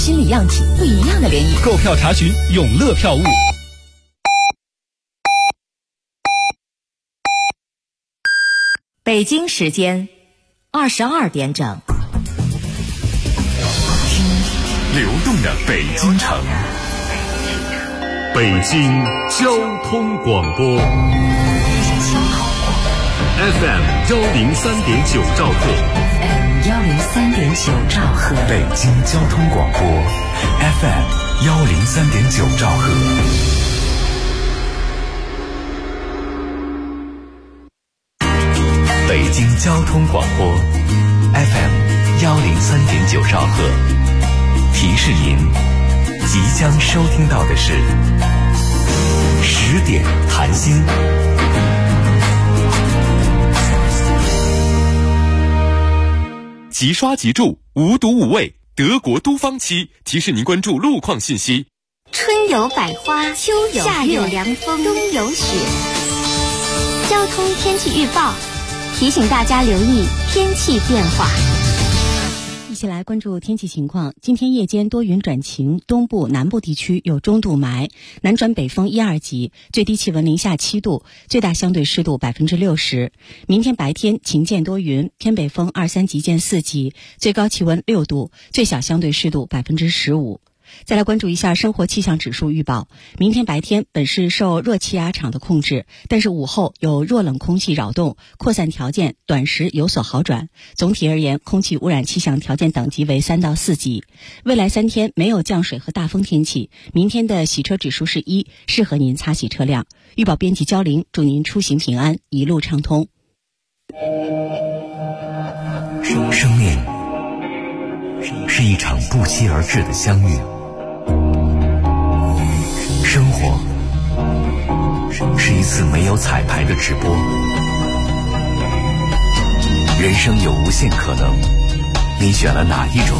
心里漾起不一样的涟漪。 购票查询永乐票务。 北京时间22点整。 流动的北京城，北京交通广播 FM103.9兆赫 103.9兆赫， 北京交通广播 FM103.9兆赫。北京交通广播 FM103.9兆赫，提示您即将收听到的是10点谈心。 即刷即住，无毒无味，德国都芳漆提示您关注路况信息。 春有百花，秋有夏有凉风，冬有雪。交通天气预报提醒大家留意天气变化。 一起来关注天气情况。今天夜间多云转晴，东部、南部地区有中度霾，南转北风1、2级，最低气温零下7度，最大相对湿度60%。明天白天晴间多云，偏北风2、3级见4级，最高气温6度，最小相对湿度15%。再来关注一下生活气象指数预报。明天白天本是受弱气压场的控制，但是午后有弱冷空气扰动，扩散条件短时有所好转。总体而言，空气污染气象条件等级为3到4级。未来3天没有降水和大风天气，明天的洗车指数是1，适合您擦洗车辆。预报编辑焦玲，祝您出行平安，一路畅通。 生命是一场不期而至的相遇，生活是一次没有彩排的直播，人生有无限可能，你选了哪一种？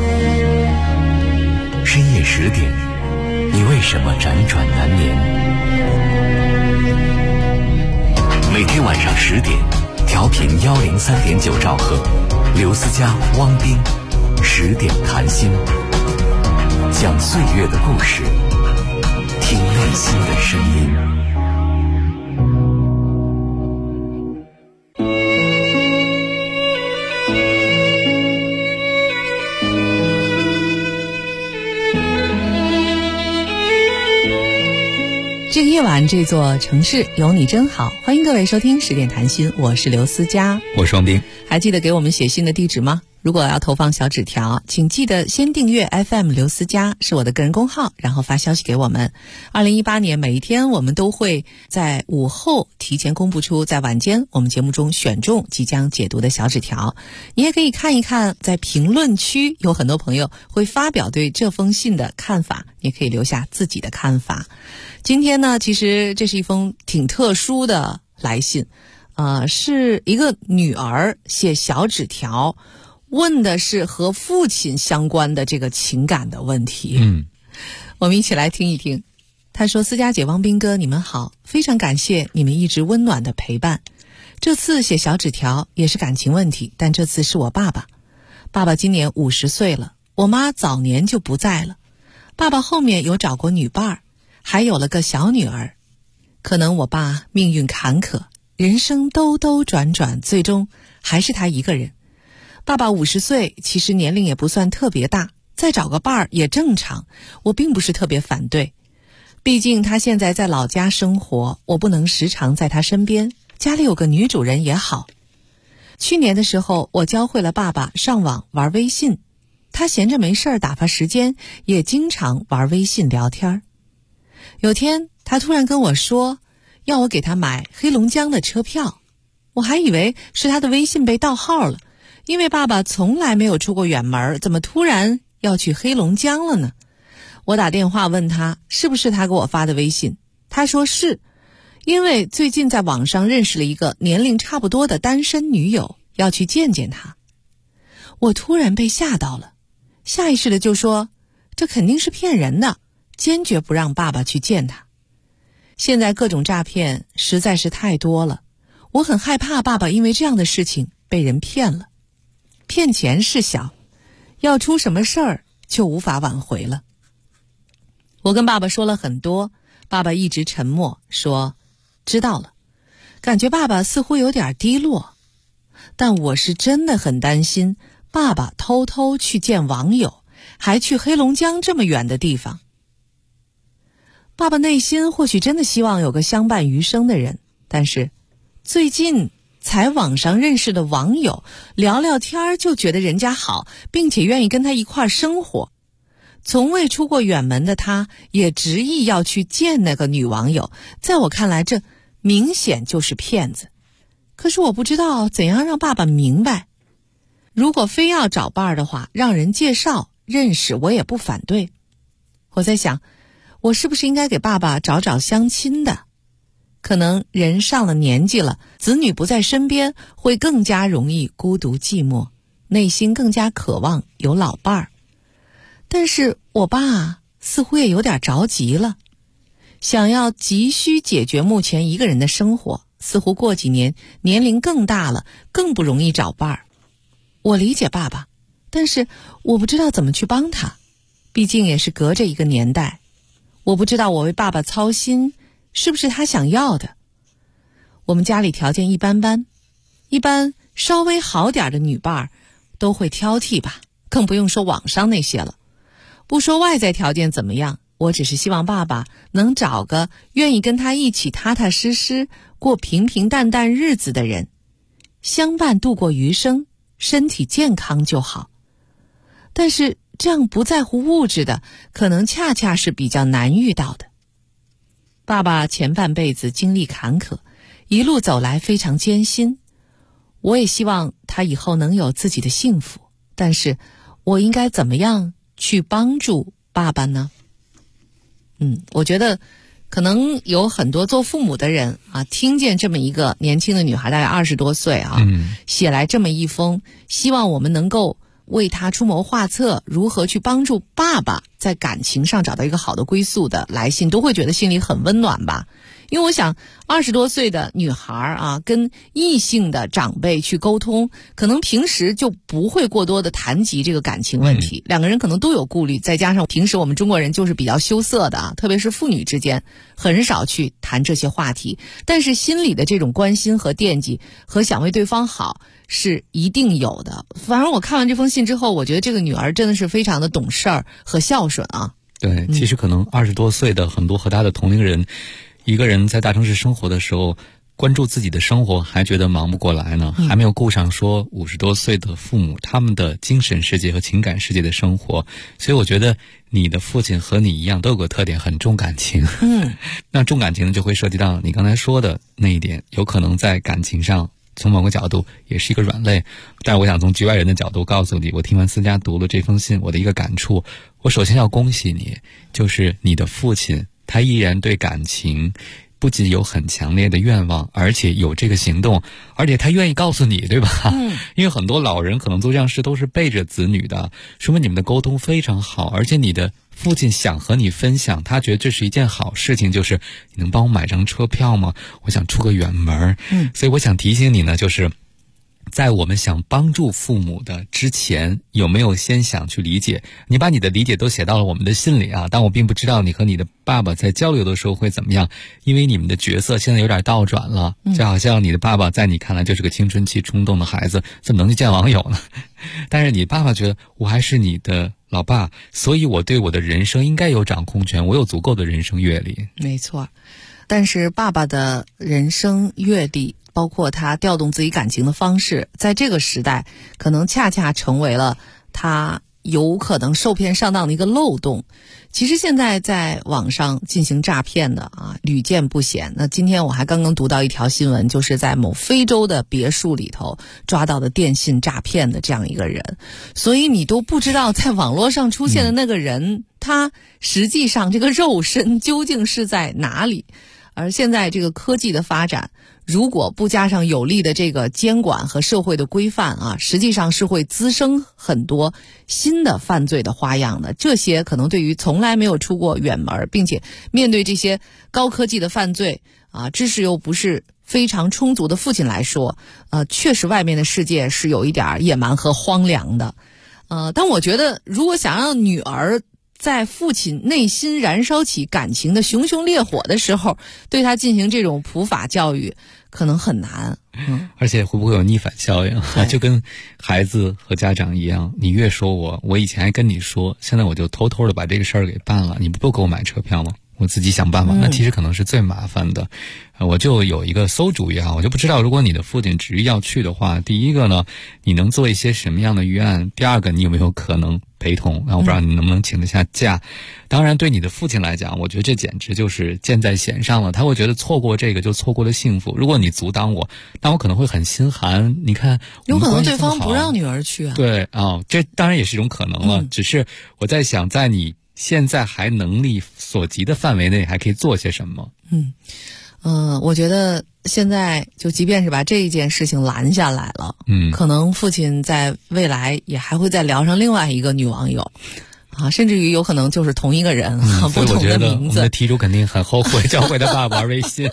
深夜10点，你为什么辗转难眠？每天晚上10点，调频103.9兆赫，刘思佳、汪斌10点谈心，讲岁月的故事，听内心的声音。 这个夜晚，这座城市有你真好。欢迎各位收听10点谈心，我是刘思佳， 我是王斌。 还记得给我们写信的地址吗？如果要投放小纸条，请记得先订阅 FM 刘思佳，是我的个人公号，然后发消息给我们。2018年每一天我们都会在午后提前公布出在晚间我们节目中选中即将解读的小纸条。你也可以看一看，在评论区有很多朋友会发表对这封信的看法，也可以留下自己的看法。今天呢，其实这是一封挺特殊的来信，是一个女儿写小纸条，问的是和父亲相关的这个情感的问题。我们一起来听一听。他说：思佳姐、汪斌哥，你们好，非常感谢你们一直温暖的陪伴。这次写小纸条也是感情问题，但这次是我爸爸。爸爸今年50岁了，我妈早年就不在了。爸爸后面有找过女伴儿，还有了个小女儿。可能我爸命运坎坷，人生兜兜转转，最终还是他一个人。爸爸50岁，其实年龄也不算特别大，再找个伴儿也正常，我并不是特别反对。毕竟他现在在老家生活，我不能时常在他身边，家里有个女主人也好。去年的时候，我教会了爸爸上网玩微信，他闲着没事儿打发时间，也经常玩微信聊天。有天他突然跟我说要我给他买黑龙江的车票，我还以为是他的微信被盗号了，因为爸爸从来没有出过远门，怎么突然要去黑龙江了呢？我打电话问他是不是他给我发的微信，他说是，因为最近在网上认识了一个年龄差不多的单身女友，要去见见他。我突然被吓到了，下意识的就说这肯定是骗人的，坚决不让爸爸去见他。现在各种诈骗实在是太多了，我很害怕爸爸因为这样的事情被人骗了。骗钱事小，要出什么事儿就无法挽回了。我跟爸爸说了很多，爸爸一直沉默，说知道了。感觉爸爸似乎有点低落，但我是真的很担心爸爸偷偷去见网友，还去黑龙江这么远的地方。爸爸内心或许真的希望有个相伴余生的人，但是最近才网上认识的网友，聊聊天就觉得人家好，并且愿意跟他一块生活。从未出过远门的他，也执意要去见那个女网友，在我看来，这明显就是骗子。可是我不知道怎样让爸爸明白，如果非要找伴儿的话，让人介绍认识我也不反对。我在想，我是不是应该给爸爸找找相亲的？可能人上了年纪了，子女不在身边，会更加容易孤独寂寞，内心更加渴望有老伴儿。但是我爸似乎也有点着急了，想要急需解决目前一个人的生活，似乎过几年年龄更大了，更不容易找伴儿。我理解爸爸，但是我不知道怎么去帮他，毕竟也是隔着一个年代。我不知道我为爸爸操心是不是他想要的。我们家里条件一般般，一般稍微好点的女伴儿都会挑剔吧，更不用说网上那些了。不说外在条件怎么样，我只是希望爸爸能找个愿意跟他一起踏踏实实过平平淡淡日子的人，相伴度过余生，身体健康就好。但是这样不在乎物质的，可能恰恰是比较难遇到的。爸爸前半辈子经历坎坷，一路走来非常艰辛，我也希望他以后能有自己的幸福，但是我应该怎么样去帮助爸爸呢？我觉得可能有很多做父母的人啊，听见这么一个年轻的女孩，大概20多岁啊，写来这么一封希望我们能够为他出谋划策，如何去帮助爸爸在感情上找到一个好的归宿的来信，都会觉得心里很温暖吧。因为我想20多岁的女孩啊，跟异性的长辈去沟通，可能平时就不会过多的谈及这个感情问题，两个人可能都有顾虑，再加上平时我们中国人就是比较羞涩的啊，特别是父女之间很少去谈这些话题，但是心里的这种关心和惦记和想为对方好是一定有的。反正我看完这封信之后，我觉得这个女儿真的是非常的懂事儿和孝顺啊。 对，其实可能20多岁的很多和他的同龄人，一个人在大城市生活的时候，关注自己的生活还觉得忙不过来呢，还没有顾上说50多岁的父母他们的精神世界和情感世界的生活。所以我觉得你的父亲和你一样都有个特点，很重感情。那重感情呢，就会涉及到你刚才说的那一点，有可能在感情上从某个角度也是一个软肋。但我想从局外人的角度告诉你，我听完思佳读了这封信，我的一个感触，我首先要恭喜你，就是你的父亲他依然对感情不仅有很强烈的愿望，而且有这个行动，而且他愿意告诉你，对吧？因为很多老人可能做这样事都是背着子女的，说明你们的沟通非常好，而且你的父亲想和你分享，他觉得这是一件好事情，就是你能帮我买张车票吗？我想出个远门。所以我想提醒你呢，就是在我们想帮助父母的之前，有没有先想去理解？你把你的理解都写到了我们的信里啊，但我并不知道你和你的爸爸在交流的时候会怎么样，因为你们的角色现在有点倒转了，就好像你的爸爸在你看来就是个青春期冲动的孩子，怎么能去见网友呢？但是你爸爸觉得我还是你的老爸，所以我对我的人生应该有掌控权，我有足够的人生阅历。 没错，但是爸爸的人生阅历包括他调动自己感情的方式，在这个时代可能恰恰成为了他有可能受骗上当的一个漏洞。其实现在在网上进行诈骗的啊，屡见不鲜。那今天我还刚刚读到一条新闻，就是在某非洲的别墅里头抓到的电信诈骗的这样一个人，所以你都不知道在网络上出现的那个人，他实际上这个肉身究竟是在哪里。而现在这个科技的发展，如果不加上有力的这个监管和社会的规范啊，实际上是会滋生很多新的犯罪的花样的。这些可能对于从来没有出过远门，并且面对这些高科技的犯罪啊，知识又不是非常充足的父亲来说，确实外面的世界是有一点野蛮和荒凉的。 但我觉得如果想让女儿在父亲内心燃烧起感情的熊熊烈火的时候，对他进行这种普法教育可能很难。 而且会不会有逆反效应？就跟孩子和家长一样，你越说我以前还跟你说，现在我就偷偷的把这个事儿给办了，你不给我买车票吗？我自己想办法，那其实可能是最麻烦的。我就有一个馊主意啊，我就不知道如果你的父亲执意要去的话，第一个呢，你能做一些什么样的预案？第二个，你有没有可能陪同？那我不知道你能不能请得下假。当然，对你的父亲来讲，我觉得这简直就是箭在弦上了。他会觉得错过这个就错过了幸福。如果你阻挡我，那我可能会很心寒。你看， 有可能对方不让女儿去啊。 对啊，这当然也是一种可能了。只是我在想，在你现在还能力所及的范围内，还可以做些什么？ 我觉得现在就即便是把这一件事情拦下来了，可能父亲在未来也还会再聊上另外一个女网友啊，甚至于有可能就是同一个人，不同的名字。 所以我觉得我们的题主肯定很后悔教会他爸玩微信。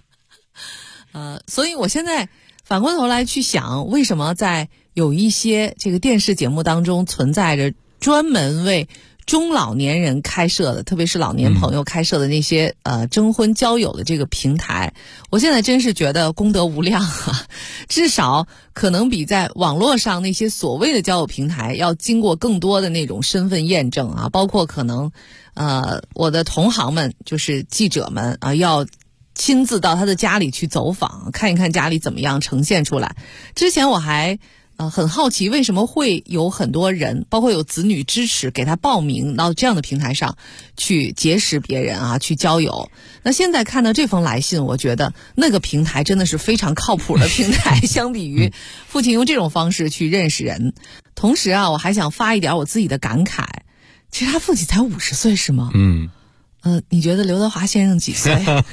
所以我现在反过头来去想，为什么在有一些这个电视节目当中存在着专门为中老年人开设的，特别是老年朋友开设的那些征婚交友的这个平台，我现在真是觉得功德无量啊！至少可能比在网络上那些所谓的交友平台要经过更多的那种身份验证啊，包括可能我的同行们就是记者们啊，要亲自到他的家里去走访，看一看家里怎么样呈现出来。之前我还很好奇为什么会有很多人，包括有子女支持给他报名到这样的平台上去结识别人啊，去交友。那现在看到这封来信，我觉得那个平台真的是非常靠谱的平台，相比于父亲用这种方式去认识人。同时啊，我还想发一点我自己的感慨，其实他父亲才50岁是吗？你觉得刘德华先生几岁？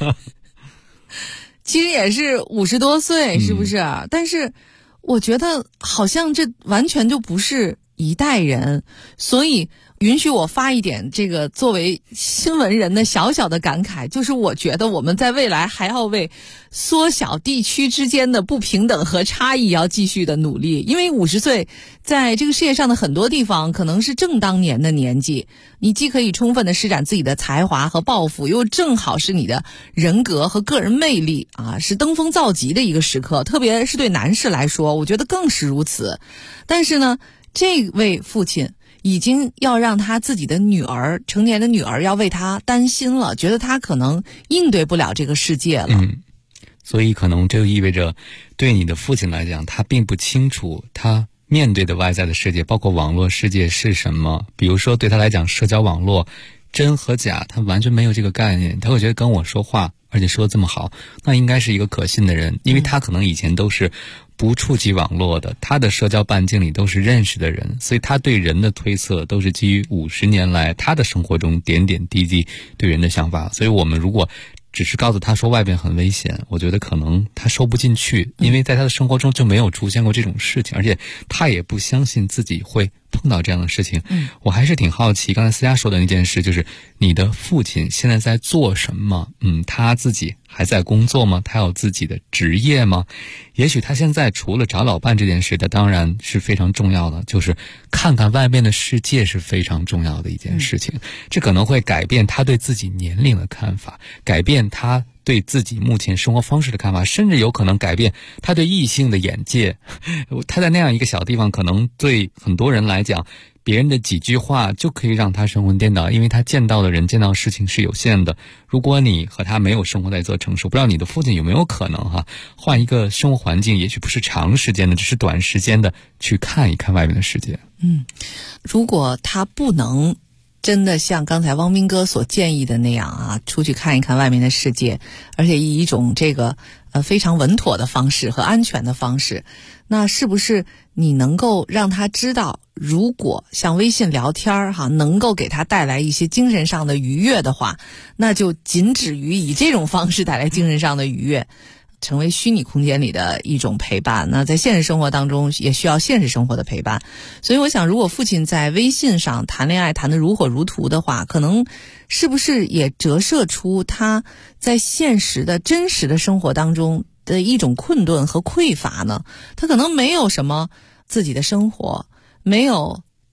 其实也是50多岁，是不是？但是我觉得好像这完全就不是一代人，所以允许我发一点这个作为新闻人的小小的感慨，就是我觉得我们在未来还要为缩小地区之间的不平等和差异要继续的努力，因为50岁在这个世界上的很多地方可能是正当年的年纪，你既可以充分的施展自己的才华和抱负，又正好是你的人格和个人魅力啊，是登峰造极的一个时刻，特别是对男士来说，我觉得更是如此。但是呢，这位父亲已经要让他自己的女儿，成年的女儿要为他担心了，觉得他可能应对不了这个世界了。 所以可能这就意味着对你的父亲来讲，他并不清楚他面对的外在的世界，包括网络世界是什么。比如说对他来讲，社交网络真和假他完全没有这个概念，他会觉得跟我说话而且说得这么好，那应该是一个可信的人，因为他可能以前都是不触及网络的，他的社交半径里都是认识的人，所以他对人的推测都是基于50年来他的生活中点点滴滴对人的想法。所以我们如果只是告诉他说外边很危险，我觉得可能他收不进去，因为在他的生活中就没有出现过这种事情，而且他也不相信自己会碰到这样的事情。我还是挺好奇刚才思佳说的那件事，就是你的父亲现在在做什么？他自己还在工作吗？他有自己的职业吗？也许他现在除了找老伴这件事，他当然是非常重要的，就是看看外面的世界是非常重要的一件事情。这可能会改变他对自己年龄的看法，改变他对自己目前生活方式的看法，甚至有可能改变他对异性的眼界。他在那样一个小地方，可能对很多人来讲，别人的几句话就可以让他神魂颠倒，因为他见到的人见到的事情是有限的。如果你和他没有生活在一座城市，不知道你的父亲有没有可能换一个生活环境，也许不是长时间的，只是短时间的去看一看外面的世界。 如果他不能真的像刚才汪斌哥所建议的那样出去看一看外面的世界，而且以一种这个非常稳妥的方式和安全的方式，那是不是你能够让他知道，如果像微信聊天能够给他带来一些精神上的愉悦的话，那就仅止于以这种方式带来精神上的愉悦，成为虚拟空间里的一种陪伴。那在现实生活当中也需要现实生活的陪伴。所以我想，如果父亲在微信上谈恋爱谈得如火如荼的话，可能是不是也折射出他在现实的真实的生活当中的一种困顿和匮乏呢？他可能没有什么自己的生活，没有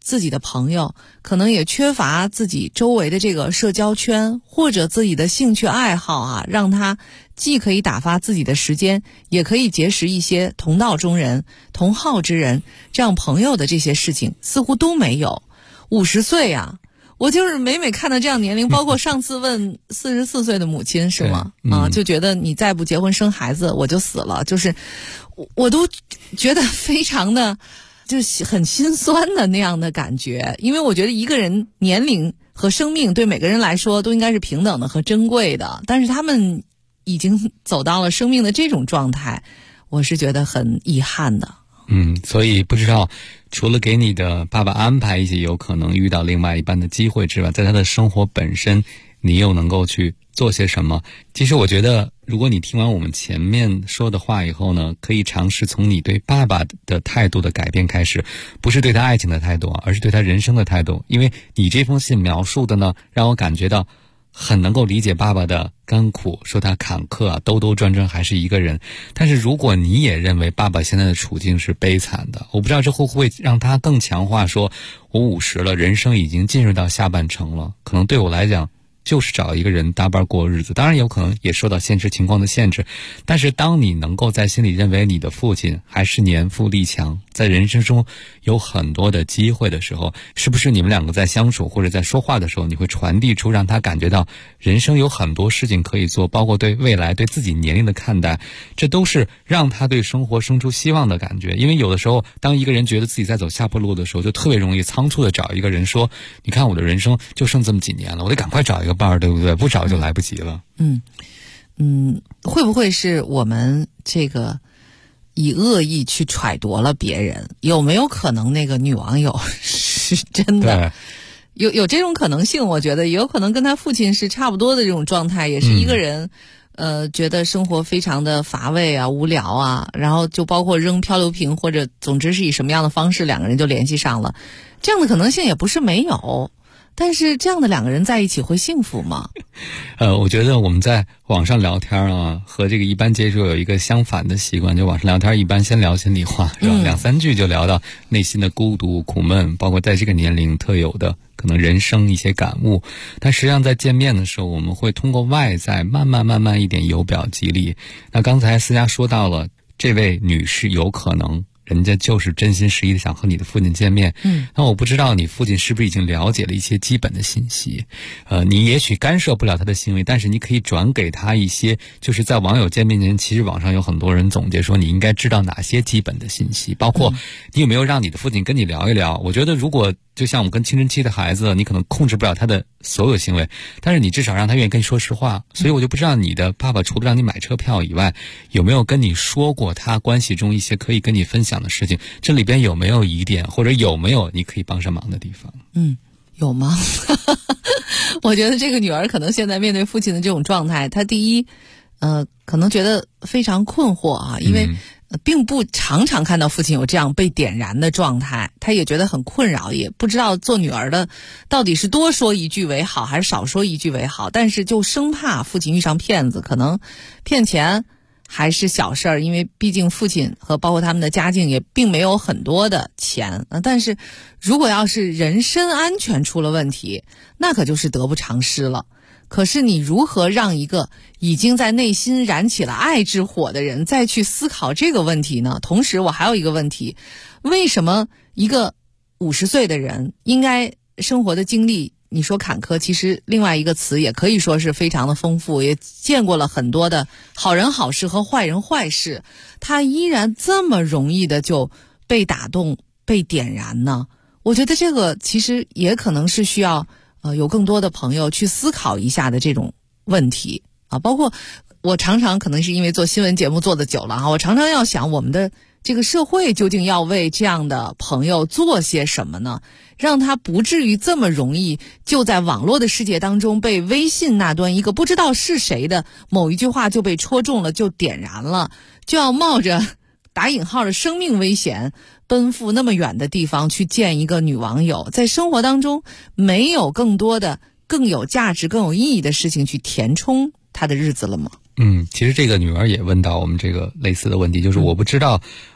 自己的朋友，可能也缺乏自己周围的这个社交圈，或者自己的兴趣爱好啊，让他既可以打发自己的时间，也可以结识一些同道中人、同好之人，这样朋友的这些事情似乎都没有。50岁啊，我就是每看到这样年龄，包括上次问44岁的母亲是吗？就觉得你再不结婚生孩子我就死了，就是我都觉得非常的就是很心酸的那样的感觉。因为我觉得一个人年龄和生命对每个人来说都应该是平等的和珍贵的，但是他们已经走到了生命的这种状态，我是觉得很遗憾的。 所以不知道除了给你的爸爸安排一些有可能遇到另外一半的机会之外，在他的生活本身你又能够去做些什么？其实我觉得如果你听完我们前面说的话以后呢，可以尝试从你对爸爸的态度的改变开始，不是对他爱情的态度，而是对他人生的态度。因为你这封信描述的呢，让我感觉到很能够理解爸爸的甘苦，说他坎坷啊，兜兜转转还是一个人。但是如果你也认为爸爸现在的处境是悲惨的，我不知道这会不会让他更强化说，我50了，人生已经进入到下半程了，可能对我来讲就是找一个人搭伴过日子。当然有可能也受到现实情况的限制，但是当你能够在心里认为你的父亲还是年富力强，在人生中有很多的机会的时候，是不是你们两个在相处或者在说话的时候，你会传递出让他感觉到人生有很多事情可以做，包括对未来对自己年龄的看待，这都是让他对生活生出希望的感觉。因为有的时候当一个人觉得自己在走下坡路的时候，就特别容易仓促的找一个人说，你看我的人生就剩这么几年了，我得赶快找一个伴儿，对不对？不找就来不及了。 会不会是我们这个以恶意去揣度了别人？有没有可能那个女网友是真的？有这种可能性，我觉得也有可能跟他父亲是差不多的这种状态，也是一个人觉得生活非常的乏味啊、无聊啊，然后就包括扔漂流瓶，或者总之是以什么样的方式两个人就联系上了，这样的可能性也不是没有。但是这样的两个人在一起会幸福吗？ 我觉得我们在网上聊天啊，和这个一般接触有一个相反的习惯，就网上聊天一般先聊心里话，是吧？2、3句就聊到内心的孤独、苦闷，包括在这个年龄特有的可能人生一些感悟。但实际上在见面的时候，我们会通过外在慢慢一点由表及里。那刚才思佳说到了这位女士有可能人家就是真心实意的想和你的父亲见面。那我不知道你父亲是不是已经了解了一些基本的信息。你也许干涉不了他的行为，但是你可以转给他一些，就是在网友见面前，其实网上有很多人总结说你应该知道哪些基本的信息，包括你有没有让你的父亲跟你聊一聊。我觉得如果就像我们跟青春期的孩子，你可能控制不了他的所有行为，但是你至少让他愿意跟你说实话。所以我就不知道你的爸爸除了让你买车票以外，有没有跟你说过他关系中一些可以跟你分享的事情，这里边有没有疑点，或者有没有你可以帮上忙的地方？ 有吗？我觉得这个女儿可能现在面对父亲的这种状态，她第一可能觉得非常困惑啊，因为并不常常看到父亲有这样被点燃的状态，她也觉得很困扰，也不知道做女儿的到底是多说一句为好还是少说一句为好，但是就生怕父亲遇上骗子，可能骗钱还是小事儿，因为毕竟父亲和包括他们的家境也并没有很多的钱，但是如果要是人身安全出了问题，那可就是得不偿失了。可是你如何让一个已经在内心燃起了爱之火的人再去思考这个问题呢？同时我还有一个问题，为什么一个50岁的人应该生活的经历，你说坎坷，其实另外一个词也可以说是非常的丰富，也见过了很多的好人好事和坏人坏事，他依然这么容易的就被打动被点燃呢？我觉得这个其实也可能是需要有更多的朋友去思考一下的这种问题啊。包括我常常可能是因为做新闻节目做的久了啊，我常常要想我们的这个社会究竟要为这样的朋友做些什么呢？让他不至于这么容易就在网络的世界当中被微信那端一个不知道是谁的某一句话就被戳中了，就点燃了，就要冒着打引号的生命危险奔赴那么远的地方去见一个女网友。在生活当中没有更多的更有价值更有意义的事情去填充他的日子了吗？ 其实这个女儿也问到我们这个类似的问题，就是我不知道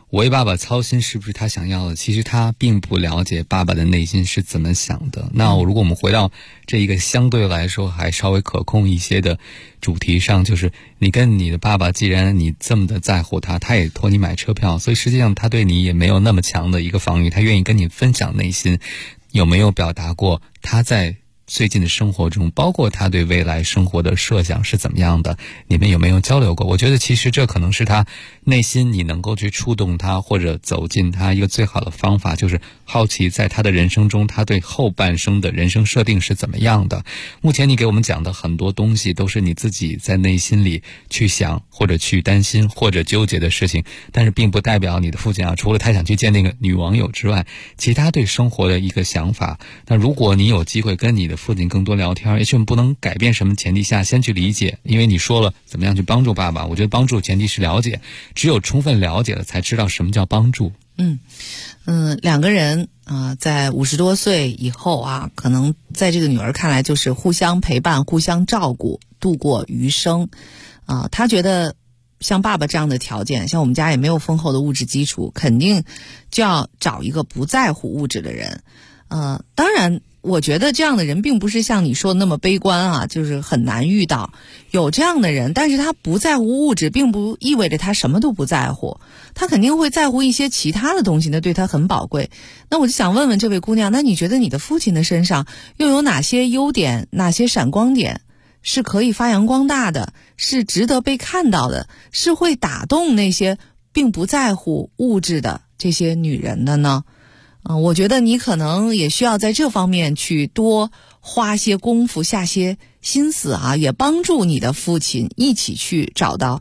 为爸爸操心是不是他想要的？其实他并不了解爸爸的内心是怎么想的。那如果我们回到这一个相对来说还稍微可控一些的主题上，就是你跟你的爸爸，既然你这么的在乎他，他也托你买车票，所以实际上他对你也没有那么强的一个防御，他愿意跟你分享内心。有没有表达过他在最近的生活中，包括他对未来生活的设想是怎么样的，你们有没有交流过？我觉得其实这可能是他内心你能够去触动他或者走进他一个最好的方法，就是好奇在他的人生中他对后半生的人生设定是怎么样的。目前你给我们讲的很多东西都是你自己在内心里去想或者去担心或者纠结的事情，但是并不代表你的父亲除了他想去见那个女网友之外，其他对生活的一个想法。那如果你有机会跟你的父亲更多聊天，也许我们不能改变什么前提下先去理解，因为你说了怎么样去帮助爸爸，我觉得帮助前提是了解，只有充分了解了才知道什么叫帮助。 两个人在50多岁以后可能在这个女儿看来就是互相陪伴互相照顾度过余生她觉得像爸爸这样的条件，像我们家也没有丰厚的物质基础，肯定就要找一个不在乎物质的人当然我觉得这样的人并不是像你说的那么悲观就是很难遇到有这样的人，但是他不在乎物质并不意味着他什么都不在乎，他肯定会在乎一些其他的东西呢，对他很宝贵。那我就想问问这位姑娘，那你觉得你的父亲的身上又有哪些优点，哪些闪光点是可以发扬光大的，是值得被看到的，是会打动那些并不在乎物质的这些女人的呢？我觉得你可能也需要在这方面去多花些功夫下些心思也帮助你的父亲一起去找到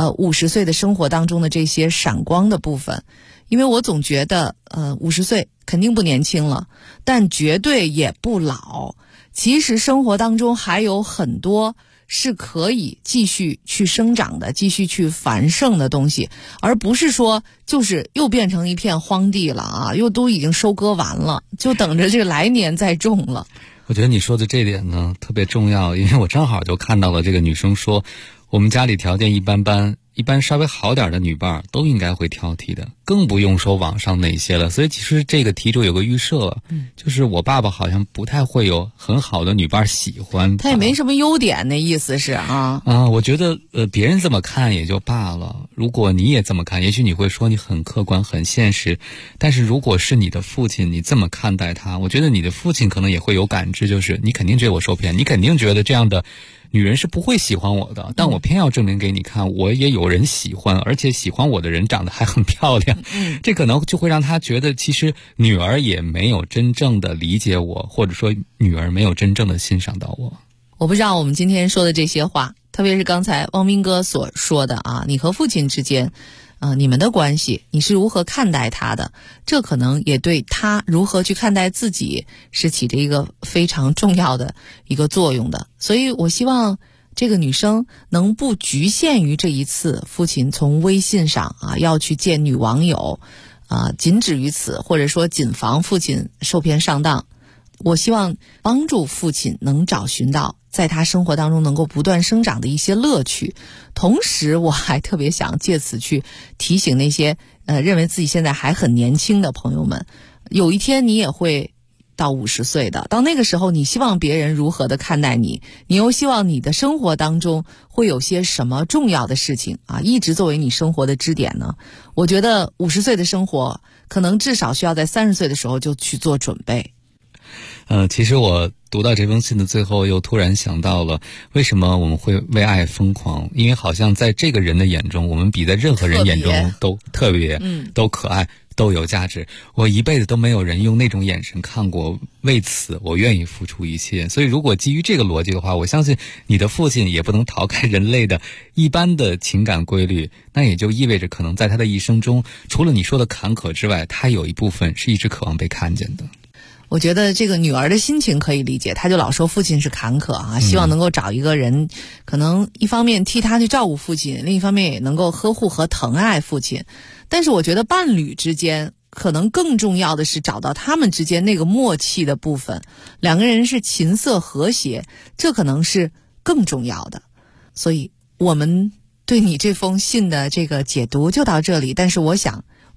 50岁的生活当中的这些闪光的部分。因为我总觉得50岁肯定不年轻了，但绝对也不老，其实生活当中还有很多是可以继续去生长的，继续去繁盛的东西，而不是说就是又变成一片荒地了又都已经收割完了，就等着这个来年再种了。 我觉得你说的这点呢特别重要，因为我正好就看到了这个女生说，我们家里条件一般般，一般稍微好点的女伴都应该会挑剔的，更不用说网上那些了。所以其实这个题主有个预设了，就是我爸爸好像不太会有很好的女伴喜欢他也没什么优点，那意思是我觉得别人这么看也就罢了，如果你也这么看，也许你会说你很客观很现实，但是如果是你的父亲你这么看待他，我觉得你的父亲可能也会有感知，就是你肯定觉得我受骗，你肯定觉得这样的女人是不会喜欢我的，但我偏要证明给你看，我也有人喜欢，而且喜欢我的人长得还很漂亮。这可能就会让他觉得其实女儿也没有真正的理解我，或者说女儿没有真正的欣赏到我。 我不知道我们今天说的这些话，特别是刚才汪斌哥所说的你和父亲之间你们的关系，你是如何看待他的，这可能也对他如何去看待自己是起着一个非常重要的一个作用的。所以我希望这个女生能不局限于这一次父亲从微信上要去见女网友仅止于此，或者说谨防父亲受骗上当。我希望帮助父亲能找寻到在他生活当中能够不断生长的一些乐趣。同时我还特别想借此去提醒那些认为自己现在还很年轻的朋友们，有一天你也会到50岁的，到那个时候你希望别人如何的看待你，你又希望你的生活当中会有些什么重要的事情一直作为你生活的支点呢？我觉得50岁的生活可能至少需要在30岁的时候就去做准备。 其实我读到这封信的最后又突然想到了为什么我们会为爱疯狂，因为好像在这个人的眼中，我们比在任何人眼中都特别都可爱都有价值。我一辈子都没有人用那种眼神看过，为此我愿意付出一切。所以如果基于这个逻辑的话，我相信你的父亲也不能逃开人类的一般的情感规律，那也就意味着可能在他的一生中，除了你说的坎坷之外，他有一部分是一直渴望被看见的。 我觉得这个女儿的心情可以理解，她就老说父亲是坎坷希望能够找一个人可能一方面替她去照顾父亲，另一方面也能够呵护和疼爱父亲。但是我觉得伴侣之间可能更重要的是找到他们之间那个默契的部分，两个人是琴瑟和谐，这可能是更重要的。所以我们对你这封信的这个解读就到这里，但是我想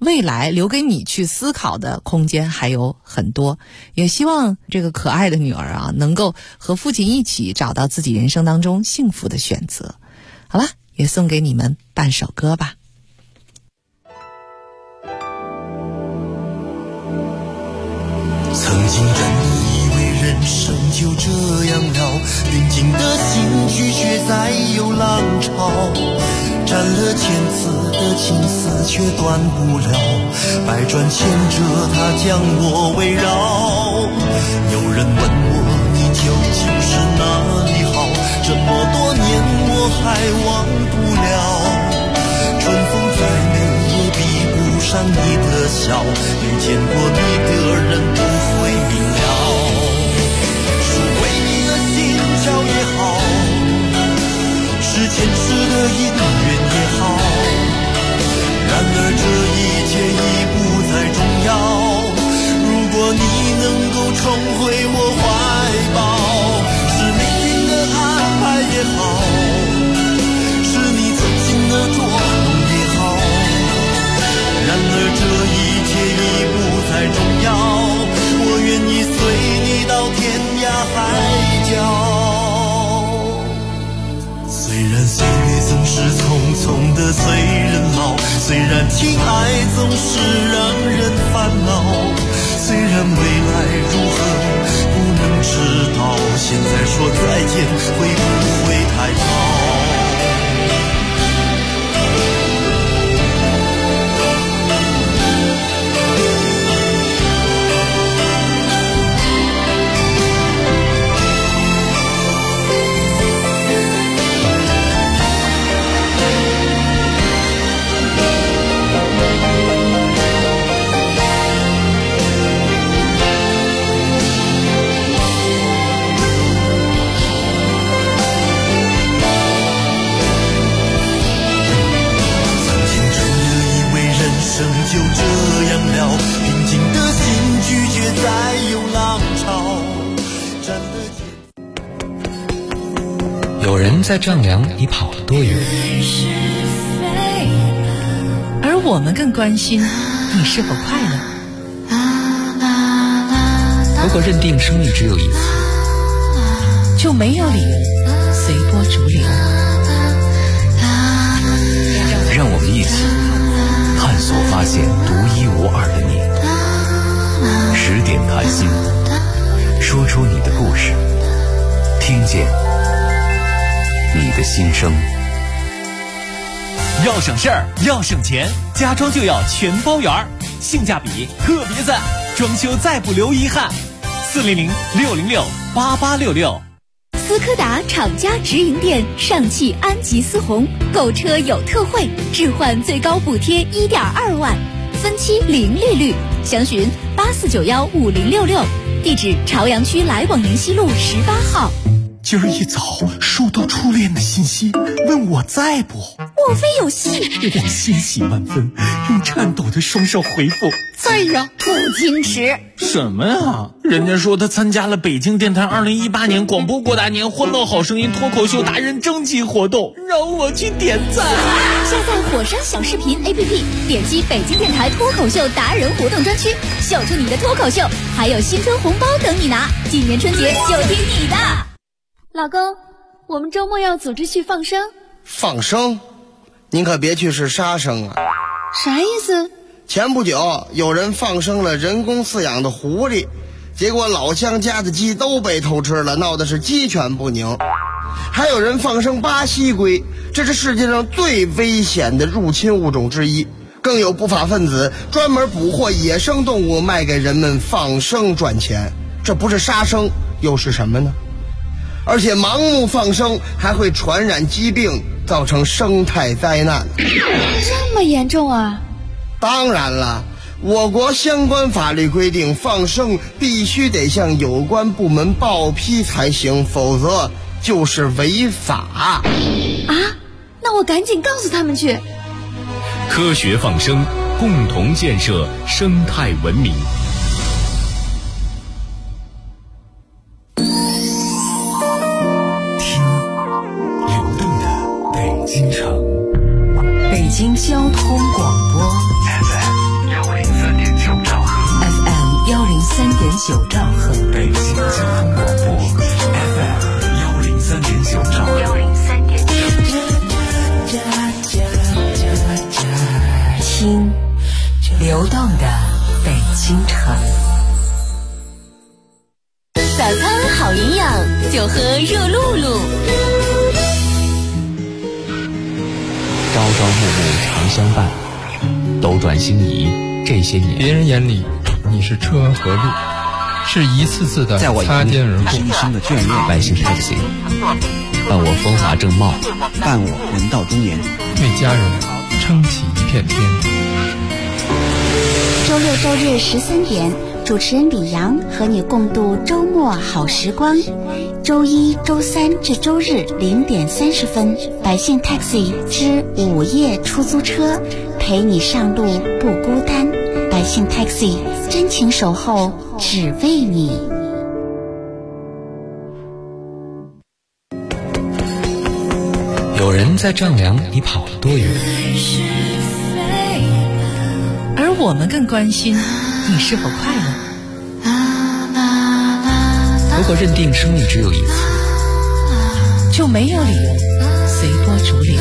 未来留给你去思考的空间还有很多。也希望这个可爱的女儿啊，能够和父亲一起找到自己人生当中幸福的选择。好了，也送给你们半首歌吧。 曾经真的以为人生就这样了，平静的心拒绝再有浪潮，斩了千次的情丝却断不了，百转千折它将我围绕。有人问我你究竟是哪里好，这么多年我还忘不了，春风再美也比不上你的笑，没见过你的人不会明了，是为你而心跳也好，是前世的姻缘也好，然而这一切已不再重要，如果你能够重回我怀抱，是命运的安排也好，是你曾经的捉弄也好，然而这一切已不再重要，我愿意随你到天涯海角。虽然岁月总是匆匆的随人老，虽然情爱总是让人烦恼，虽然未来如何不能知道，现在说再见会不会太早？就这样了，平静的心拒绝再有浪潮，站得有人在丈量你跑了多远， 而我们更关心你是否快乐。 如果认定生命只有一次， 就没有理由随波逐流。 让我们一起探索发现独一无二的你。10点谈心，说出你的故事，听见你的心声。 要省事儿，要省钱，家装就要全包圆，性价比特别赞，装修再不留遗憾。400-606-8866。 斯柯达厂家直营店上汽安吉思红，购车有特惠，置换最高补贴1.2万，分期零利率，详询84915066，地址朝阳区来广宁西路18号。 今儿一早收到初恋的信息，问我在不？ 莫非有戏？ 我欣喜万分，用颤抖的双手回复在呀。 不矜持什么呀？人家说他参加了北京电台2018年广播过大年欢乐好声音脱口秀达人征集活动，让我去点赞。 下载火山小视频 APP， 点击北京电台脱口秀达人活动专区，秀出你的脱口秀，还有新春红包等你拿。今年春节就听你的。 老公，我们周末要组织去放生。 放生？您可别去是杀生啊！ 啥意思？ 前不久有人放生了人工饲养的狐狸，结果老乡家的鸡都被偷吃了，闹的是鸡犬不宁。还有人放生巴西龟，这是世界上最危险的入侵物种之一。更有不法分子专门捕获野生动物卖给人们放生赚钱，这不是杀生又是什么呢？而且盲目放生还会传染疾病，造成生态灾难。 这么严重啊？ 当然了，我国相关法律规定，放生必须得向有关部门报批才行，否则就是违法。 啊？那我赶紧告诉他们去。 科学放生，共同建设生态文明。 京城， 北京交通广播 FM 103.9兆赫， 北京交通广播 FM 103.9兆赫，103.9， 听流动的北京城。 早餐好营养，就喝热露露。 朝朝暮暮常相伴，斗转星移这些年， 别人眼里你是车和路，是一次次的擦肩而过， 一生的眷恋。百姓 taxi， 伴我风华正茂， 伴我人到中年， 为家人撑起一片天。 周六周日13点，主持人李阳和你共度周末好时光。周一、周三至周日0点30分，百姓 taxi 之午夜出租车，陪你上路不孤单。百姓 taxi 真情守候，只为你。 有人在丈量你跑了多远， 而我们更关心你是否快乐。 如果认定生命只有一次， 就没有理由随波逐流。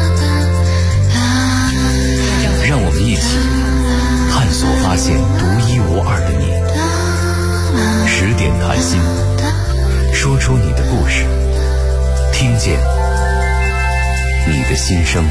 让我们一起探索发现独一无二的你。10点谈心，说出你的故事，听见你的心声。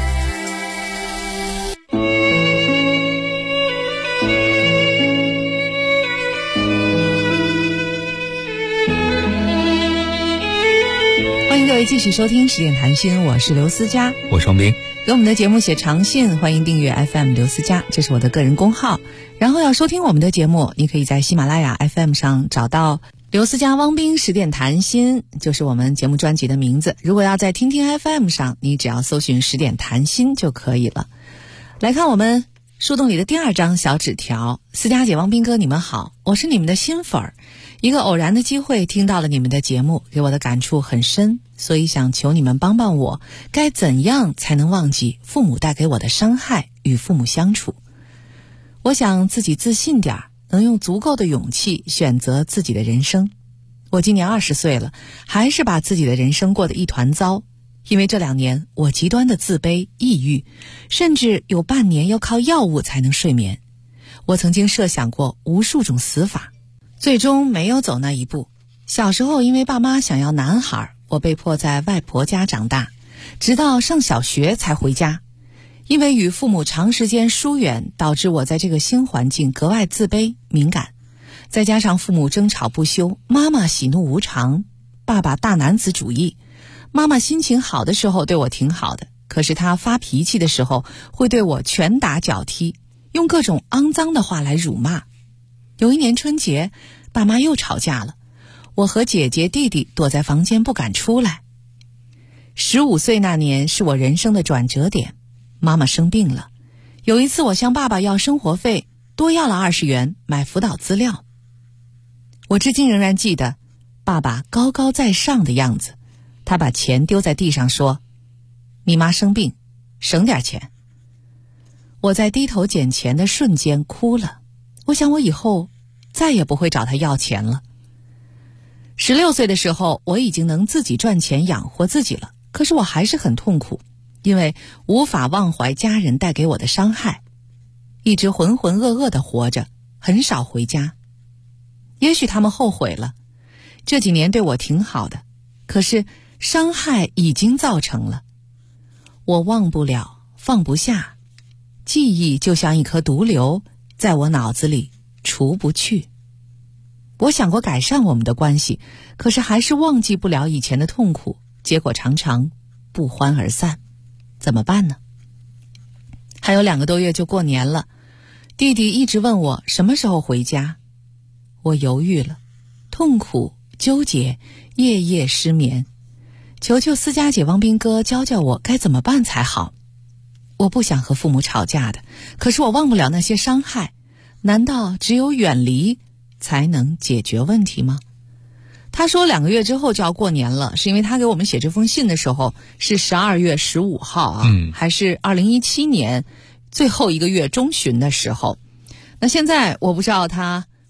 欢迎各位继续收听10点谈心，我是刘思佳， 我是王斌。 给我们的节目写长信，欢迎订阅 FM 刘思佳，这是我的个人公号。然后要收听我们的节目，你可以在喜马拉雅 FM 上找到刘思佳汪斌10点谈心，就是我们节目专辑的名字。如果要在听听 FM 上，你只要搜寻10点谈心就可以了。来看我们树洞里的第2张小纸条。思佳姐、汪斌哥，你们好，我是你们的新粉儿。一个偶然的机会听到了你们的节目，给我的感触很深，所以想求你们帮帮我，该怎样才能忘记父母带给我的伤害，与父母相处。我想自己自信点，能用足够的勇气选择自己的人生。我今年20岁了，还是把自己的人生过得一团糟，因为这2年我极端的自卑、抑郁，甚至有半年要靠药物才能睡眠。我曾经设想过无数种死法，最终没有走那一步。小时候因为爸妈想要男孩，我被迫在外婆家长大，直到上小学才回家。因为与父母长时间疏远，导致我在这个新环境格外自卑敏感，再加上父母争吵不休，妈妈喜怒无常，爸爸大男子主义。妈妈心情好的时候对我挺好的，可是她发脾气的时候会对我拳打脚踢，用各种肮脏的话来辱骂。有一年春节，爸妈又吵架了，我和姐姐弟弟躲在房间不敢出来。15岁那年是我人生的转折点，妈妈生病了。有一次我向爸爸要生活费，多要了20元买辅导资料。我至今仍然记得爸爸高高在上的样子，他把钱丢在地上说：“你妈生病，省点钱。”我在低头捡钱的瞬间哭了，我想我以后再也不会找他要钱了。16岁的时候，我已经能自己赚钱养活自己了，可是我还是很痛苦，因为无法忘怀家人带给我的伤害，一直浑浑噩噩地活着，很少回家。也许他们后悔了，这几年对我挺好的，可是伤害已经造成了。我忘不了，放不下，记忆就像一颗毒瘤，在我脑子里除不去。我想过改善我们的关系，可是还是忘记不了以前的痛苦，结果常常不欢而散。怎么办呢？还有2个多月就过年了，弟弟一直问我什么时候回家。我犹豫了，痛苦、纠结，夜夜失眠。求求思佳姐、汪斌哥教教我该怎么办才好。我不想和父母吵架的，可是我忘不了那些伤害。难道只有远离才能解决问题吗？他说2个月之后就要过年了，是因为他给我们写这封信的时候是12月15号啊，还是2017年最后1个月中旬的时候。那现在我不知道他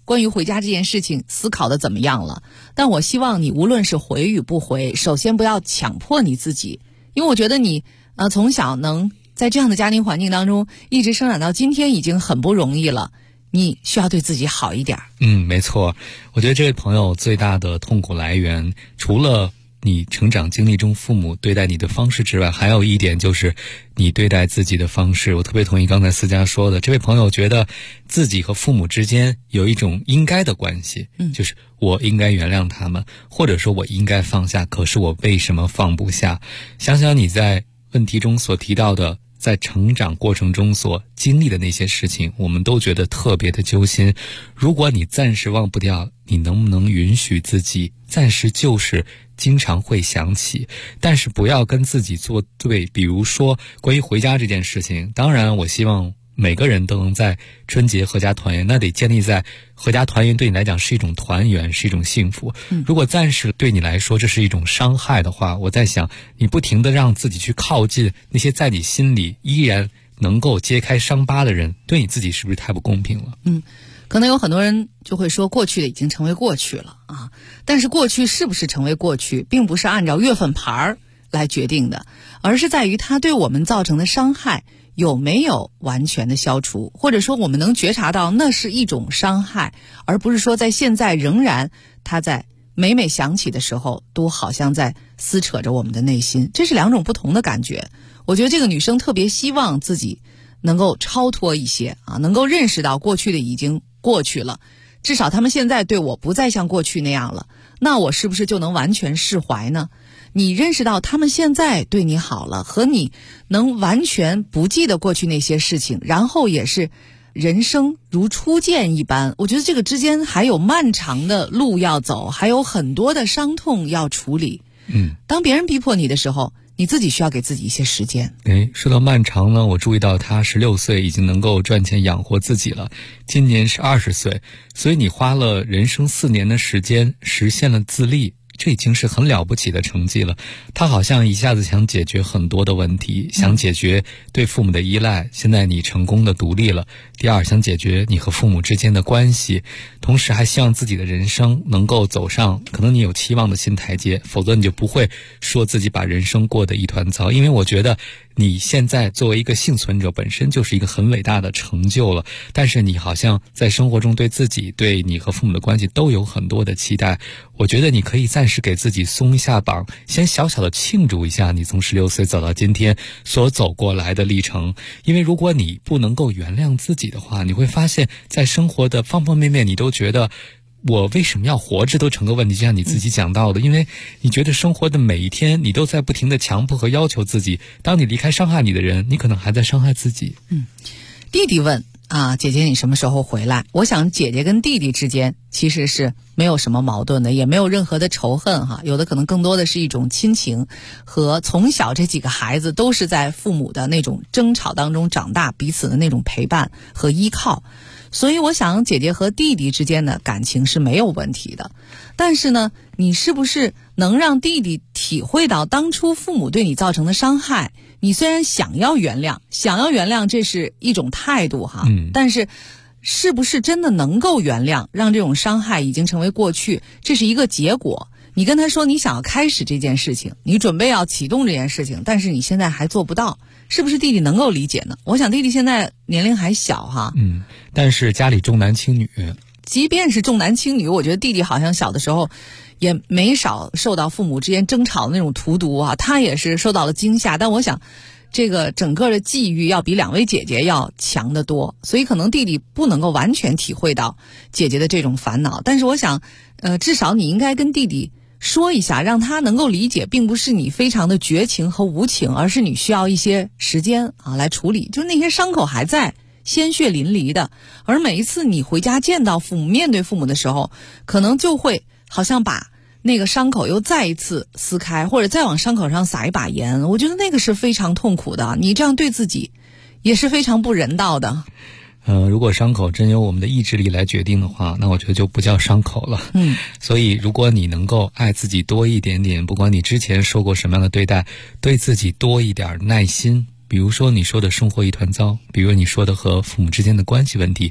关于回家这件事情思考的怎么样了，但我希望你无论是回与不回，首先不要强迫你自己，因为我觉得你从小能在这样的家庭环境当中一直生长到今天已经很不容易了，你需要对自己好一点。 没错，我觉得这位朋友最大的痛苦来源，除了你成长经历中父母对待你的方式之外，还有一点就是你对待自己的方式。我特别同意刚才思佳说的，这位朋友觉得自己和父母之间有一种应该的关系，就是我应该原谅他们，或者说我应该放下，可是我为什么放不下？想想你在问题中所提到的，在成长过程中所经历的那些事情，我们都觉得特别的揪心。如果你暂时忘不掉，你能不能允许自己暂时就是经常会想起，但是不要跟自己作对。比如说关于回家这件事情，当然我希望每个人都能在春节合家团圆，那得建立在合家团圆对你来讲是一种团圆，是一种幸福。如果暂时对你来说这是一种伤害的话，我在想你不停地让自己去靠近那些在你心里依然能够揭开伤疤的人，对你自己是不是太不公平了？ 可能有很多人就会说过去的已经成为过去了啊，但是过去是不是成为过去，并不是按照月份牌来决定的，而是在于它对我们造成的伤害有没有完全的消除，或者说我们能觉察到那是一种伤害，而不是说在现在仍然它在每每想起的时候都好像在撕扯着我们的内心，这是两种不同的感觉。我觉得这个女生特别希望自己能够超脱一些啊，能够认识到过去的已经过去了，至少他们现在对我不再像过去那样了，那我是不是就能完全释怀呢？你认识到他们现在对你好了，和你能完全不记得过去那些事情，然后也是人生如初见一般，我觉得这个之间还有漫长的路要走，还有很多的伤痛要处理。当别人逼迫你的时候，你自己需要给自己一些时间。 说到漫长呢，我注意到他16岁已经能够赚钱养活自己了，今年是20岁，所以你花了人生4年的时间实现了自立，这已经是很了不起的成绩了。他好像一下子想解决很多的问题，想解决对父母的依赖，现在你成功的独立了。第二，想解决你和父母之间的关系，同时还希望自己的人生能够走上可能你有期望的新台阶，否则你就不会说自己把人生过得一团糟。因为我觉得你现在作为一个幸存者本身就是一个很伟大的成就了，但是你好像在生活中对自己对你和父母的关系都有很多的期待。我觉得你可以暂时给自己松一下绑，先小小的庆祝一下你从16岁走到今天所走过来的历程。因为如果你不能够原谅自己的话，你会发现在生活的方方面面你都觉得我为什么要活着都成个问题，就像你自己讲到的，因为你觉得生活的每一天你都在不停的强迫和要求自己，当你离开伤害你的人，你可能还在伤害自己。 弟弟问姐姐你什么时候回来？我想姐姐跟弟弟之间其实是没有什么矛盾的，也没有任何的仇恨有的可能更多的是一种亲情，和从小这几个孩子都是在父母的那种争吵当中长大，彼此的那种陪伴和依靠，所以我想姐姐和弟弟之间的感情是没有问题的。但是呢，你是不是能让弟弟体会到当初父母对你造成的伤害？你虽然想要原谅这是一种态度但是是不是真的能够原谅，让这种伤害已经成为过去，这是一个结果。你跟他说你想要开始这件事情，你准备要启动这件事情，但是你现在还做不到，是不是弟弟能够理解呢？我想弟弟现在年龄还小但是家里重男轻女， 即便是重男轻女，我觉得弟弟好像小的时候也没少受到父母之间争吵的那种荼毒他也是受到了惊吓，但我想这个整个的际遇要比两位姐姐要强得多，所以可能弟弟不能够完全体会到姐姐的这种烦恼，但是我想至少你应该跟弟弟说一下，让他能够理解，并不是你非常的绝情和无情，而是你需要一些时间来处理，就是那些伤口还在，鲜血淋漓的，而每一次你回家见到父母，面对父母的时候，可能就会好像把那个伤口又再一次撕开，或者再往伤口上撒一把盐，我觉得那个是非常痛苦的，你这样对自己也是非常不人道的。 如果伤口真由我们的意志力来决定的话，那我觉得就不叫伤口了。所以如果你能够爱自己多一点点，不管你之前受过什么样的对待，对自己多一点耐心，比如说你说的生活一团糟，比如你说的和父母之间的关系问题，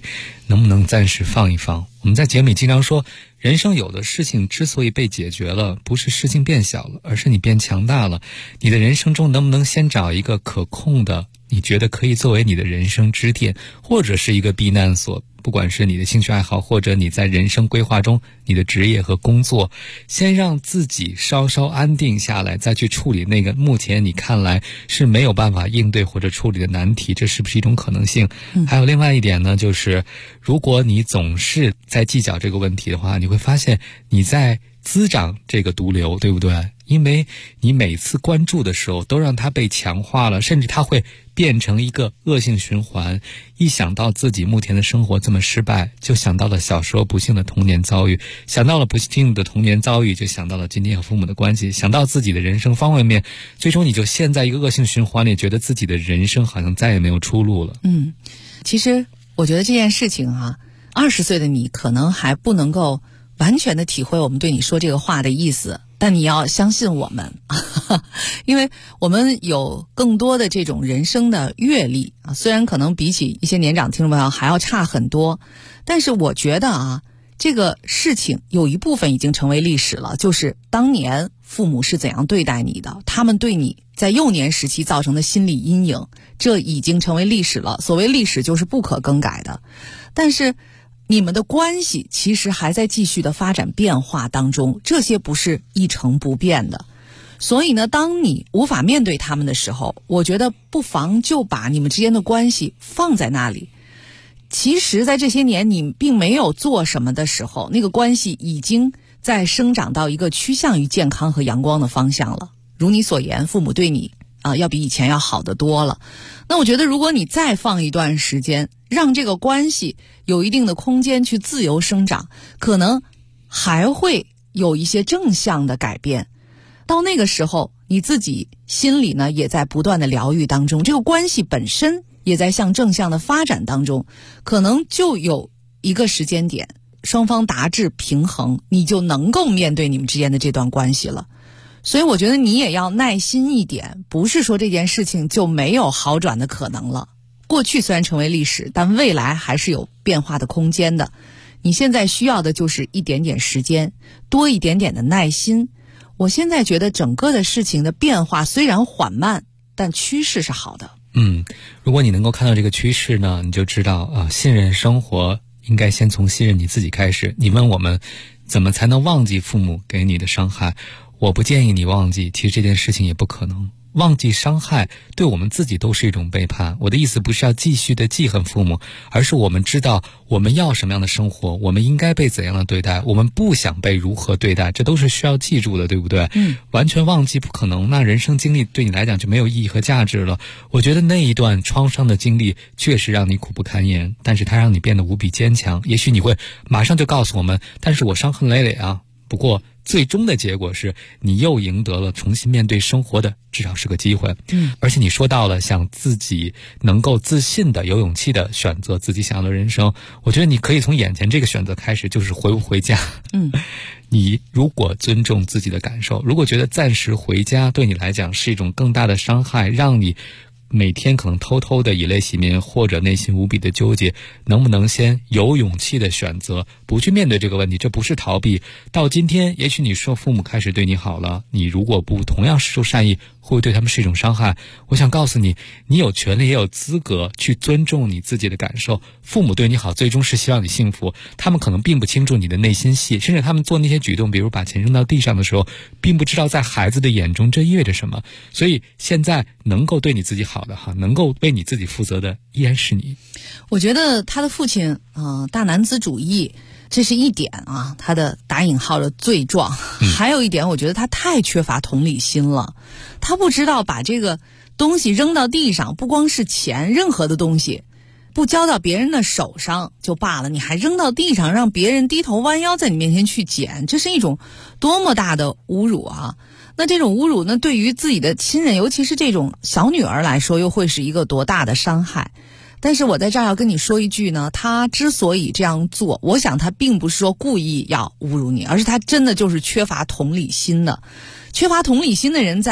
能不能暂时放一放？我们在节目里经常说，人生有的事情之所以被解决了，不是事情变小了，而是你变强大了。你的人生中能不能先找一个可控的，你觉得可以作为你的人生支点，或者是一个避难所，不管是你的兴趣爱好，或者你在人生规划中你的职业和工作，先让自己稍稍安定下来，再去处理那个目前你看来是没有办法应对或者处理的难题，这是不是一种可能性？还有另外一点呢，就是如果你总是在计较这个问题的话，你会发现你在滋长这个毒瘤，对不对？因为你每次关注的时候都让它被强化了，甚至它会变成一个恶性循环。一想到自己目前的生活这么失败，就想到了小时候不幸的童年遭遇，想到了不幸的童年遭遇，就想到了今天和父母的关系，想到自己的人生方方面面，最终你就陷在一个恶性循环里，觉得自己的人生好像再也没有出路了。 其实我觉得这件事情啊，20岁的你可能还不能够完全的体会我们对你说这个话的意思，但你要相信我们因为我们有更多的这种人生的阅历啊，虽然可能比起一些年长听众朋友还要差很多，但是我觉得啊，这个事情有一部分已经成为历史了，就是当年父母是怎样对待你的，他们对你在幼年时期造成的心理阴影，这已经成为历史了。所谓历史就是不可更改的，但是你们的关系其实还在继续的发展变化当中，这些不是一成不变的。所以呢，当你无法面对他们的时候，我觉得不妨就把你们之间的关系放在那里。其实在这些年你并没有做什么的时候，那个关系已经在生长到一个趋向于健康和阳光的方向了。如你所言，父母对你要比以前要好得多了。那我觉得如果你再放一段时间，让这个关系有一定的空间去自由生长，可能还会有一些正向的改变。到那个时候，你自己心里呢也在不断的疗愈当中，这个关系本身也在向正向的发展当中，可能就有一个时间点，双方达至平衡，你就能够面对你们之间的这段关系了。所以我觉得你也要耐心一点，不是说这件事情就没有好转的可能了。过去虽然成为历史，但未来还是有变化的空间的。你现在需要的就是一点点时间，多一点点的耐心。我现在觉得整个的事情的变化虽然缓慢，但趋势是好的。 如果你能够看到这个趋势呢，你就知道信任生活应该先从信任你自己开始。你问我们怎么才能忘记父母给你的伤害，我不建议你忘记，其实这件事情也不可能。忘记伤害对我们自己都是一种背叛。我的意思不是要继续的记恨父母，而是我们知道我们要什么样的生活，我们应该被怎样的对待，我们不想被如何对待，这都是需要记住的，对不对？完全忘记不可能，那人生经历对你来讲就没有意义和价值了。我觉得那一段创伤的经历确实让你苦不堪言，但是它让你变得无比坚强。也许你会马上就告诉我们，但是我伤痕累累啊。不过最终的结果是你又赢得了重新面对生活的至少是个机会。而且你说到了想自己能够自信的有勇气的选择自己想要的人生，我觉得你可以从眼前这个选择开始，就是回不回家。你如果尊重自己的感受，如果觉得暂时回家对你来讲是一种更大的伤害，让你每天可能偷偷的以泪洗面，或者内心无比的纠结，能不能先有勇气的选择不去面对这个问题？这不是逃避。到今天也许你说父母开始对你好了，你如果不同样施出善意，会不会对他们是一种伤害？我想告诉你，你有权利也有资格去尊重你自己的感受。父母对你好最终是希望你幸福，他们可能并不清楚你的内心戏，甚至他们做那些举动，比如把钱扔到地上的时候，并不知道在孩子的眼中这意味着什么。所以现在能够对你自己好的能够为你自己负责的依然是你。 我觉得他的父亲大男子主义，这是一点啊，他的打引号的罪状。还有一点，我觉得他太缺乏同理心了，他不知道把这个东西扔到地上，不光是钱，任何的东西不交到别人的手上就罢了，你还扔到地上，让别人低头弯腰在你面前去捡，这是一种多么大的侮辱啊！那这种侮辱呢，对于自己的亲人，尤其是这种小女儿来说，又会是一个多大的伤害。但是我在这儿要跟你说一句呢，他之所以这样做，我想他并不是说故意要侮辱你，而是他真的就是缺乏同理心的。缺乏同理心的人在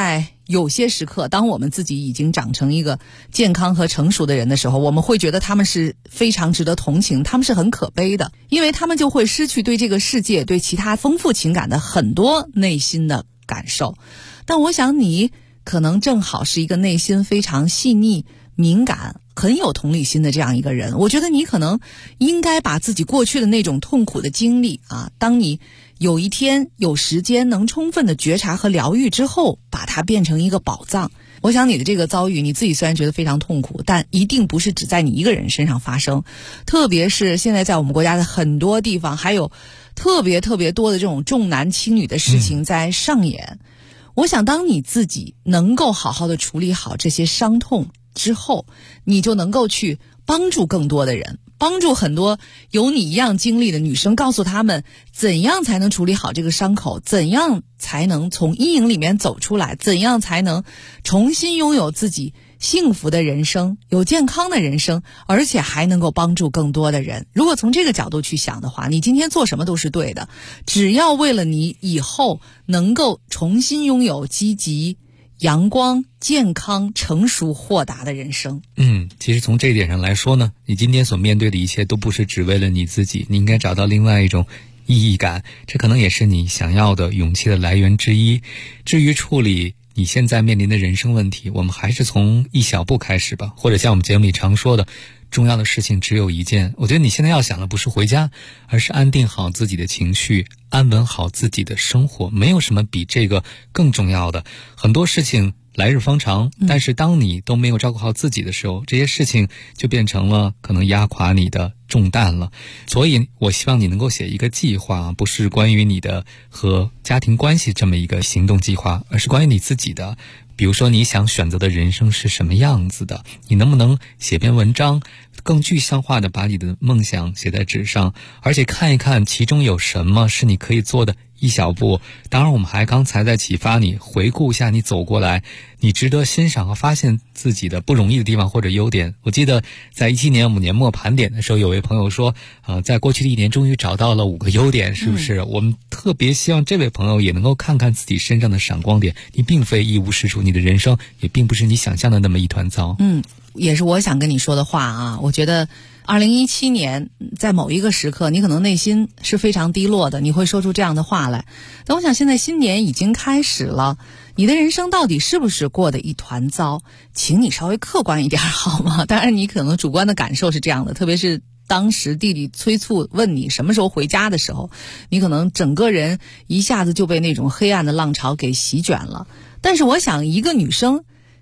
有些时刻，当我们自己已经长成一个健康和成熟的人的时候，我们会觉得他们是非常值得同情，他们是很可悲的，因为他们就会失去对这个世界、对其他丰富情感的很多内心的感受。但我想你可能正好是一个内心非常细腻、敏感、很有同理心的这样一个人，我觉得你可能应该把自己过去的那种痛苦的经历啊，当你有一天有时间能充分的觉察和疗愈之后，把它变成一个宝藏。我想你的这个遭遇，你自己虽然觉得非常痛苦，但一定不是只在你一个人身上发生，特别是现在在我们国家的很多地方，还有特别多的这种重男轻女的事情在上演。我想当你自己能够好好的处理好这些伤痛之后，你就能够去帮助更多的人，帮助很多有你一样经历的女生，告诉她们怎样才能处理好这个伤口，怎样才能从阴影里面走出来，怎样才能重新拥有自己幸福的人生，有健康的人生，而且还能够帮助更多的人。如果从这个角度去想的话，你今天做什么都是对的，只要为了你以后能够重新拥有积极、阳光、健康、成熟、豁达的人生。 其实从这一点上来说呢，你今天所面对的一切都不是只为了你自己，你应该找到另外一种意义感，这可能也是你想要的勇气的来源之一。至于处理你现在面临的人生问题，我们还是从一小步开始吧，或者像我们节目里常说的，重要的事情只有一件。我觉得你现在要想的不是回家，而是安定好自己的情绪，安稳好自己的生活，没有什么比这个更重要的。很多事情来日方长，但是当你都没有照顾好自己的时候，这些事情就变成了可能压垮你的重担了。所以我希望你能够写一个计划，不是关于你的和家庭关系这么一个行动计划，而是关于你自己的。比如说你想选择的人生是什么样子的，你能不能写篇文章，更具象化的把你的梦想写在纸上，而且看一看其中有什么是你可以做的一小步。当然我们还刚才在启发你回顾一下你走过来你值得欣赏和发现自己的不容易的地方或者优点。我记得在17年我们年末盘点的时候，有位朋友说在过去的一年终于找到了5个优点，是不是？我们特别希望这位朋友也能够看看自己身上的闪光点，你并非一无是处，你的人生也并不是你想象的那么一团糟。 也是我想跟你说的话啊。我觉得2017年在某一个时刻，你可能内心是非常低落的，你会说出这样的话来。但我想现在新年已经开始了，你的人生到底是不是过得一团糟，请你稍微客观一点好吗？当然你可能主观的感受是这样的，特别是当时弟弟催促问你什么时候回家的时候，你可能整个人一下子就被那种黑暗的浪潮给席卷了。但是我想一个女生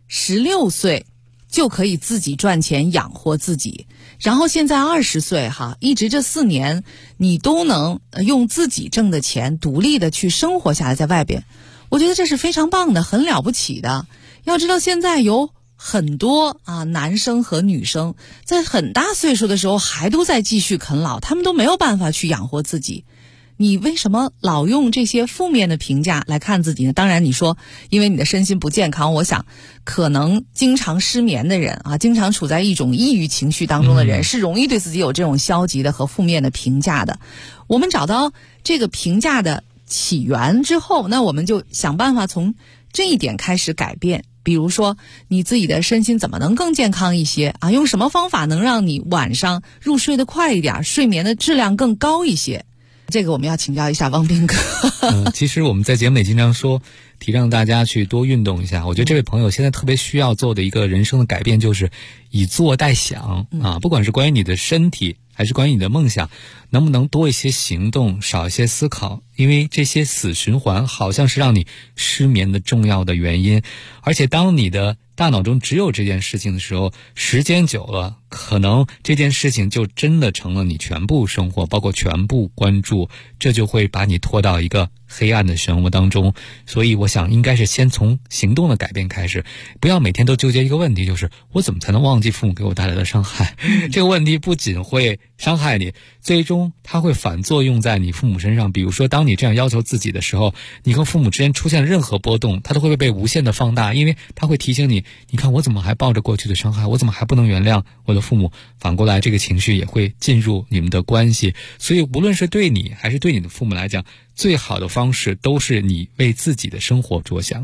16岁就可以自己赚钱养活自己，然后现在20岁一直这4年你都能用自己挣的钱独立的去生活下来在外边，我觉得这是非常棒的，很了不起的。要知道现在有很多男生和女生在很大岁数的时候还都在继续啃老，他们都没有办法去养活自己。你为什么老用这些负面的评价来看自己呢？当然你说因为你的身心不健康，我想可能经常失眠的人经常处在一种抑郁情绪当中的人，是容易对自己有这种消极的和负面的评价的。我们找到这个评价的起源之后，那我们就想办法从这一点开始改变。比如说你自己的身心怎么能更健康一些用什么方法能让你晚上入睡得快一点，睡眠的质量更高一些。这个我们要请教一下汪斌哥。 其实我们在节目里经常说提倡大家去多运动一下。我觉得这位朋友现在特别需要做的一个人生的改变，就是以做代想不管是关于你的身体还是关于你的梦想，能不能多一些行动，少一些思考，因为这些死循环好像是让你失眠的重要的原因。而且当你的大脑中只有这件事情的时候，时间久了，可能这件事情就真的成了你全部生活，包括全部关注，这就会把你拖到一个黑暗的漩涡当中。所以我想应该是先从行动的改变开始，不要每天都纠结一个问题，就是我怎么才能忘记父母给我带来的伤害。这个问题不仅会伤害你，最终它会反作用在你父母身上。比如说当你这样要求自己的时候，你和父母之间出现了任何波动，它都会被无限的放大，因为它会提醒你，你看我怎么还抱着过去的伤害，我怎么还不能原谅我的父母。反过来这个情绪也会进入你们的关系。所以无论是对你还是对你的父母来讲，最好的方式都是你为自己的生活着想。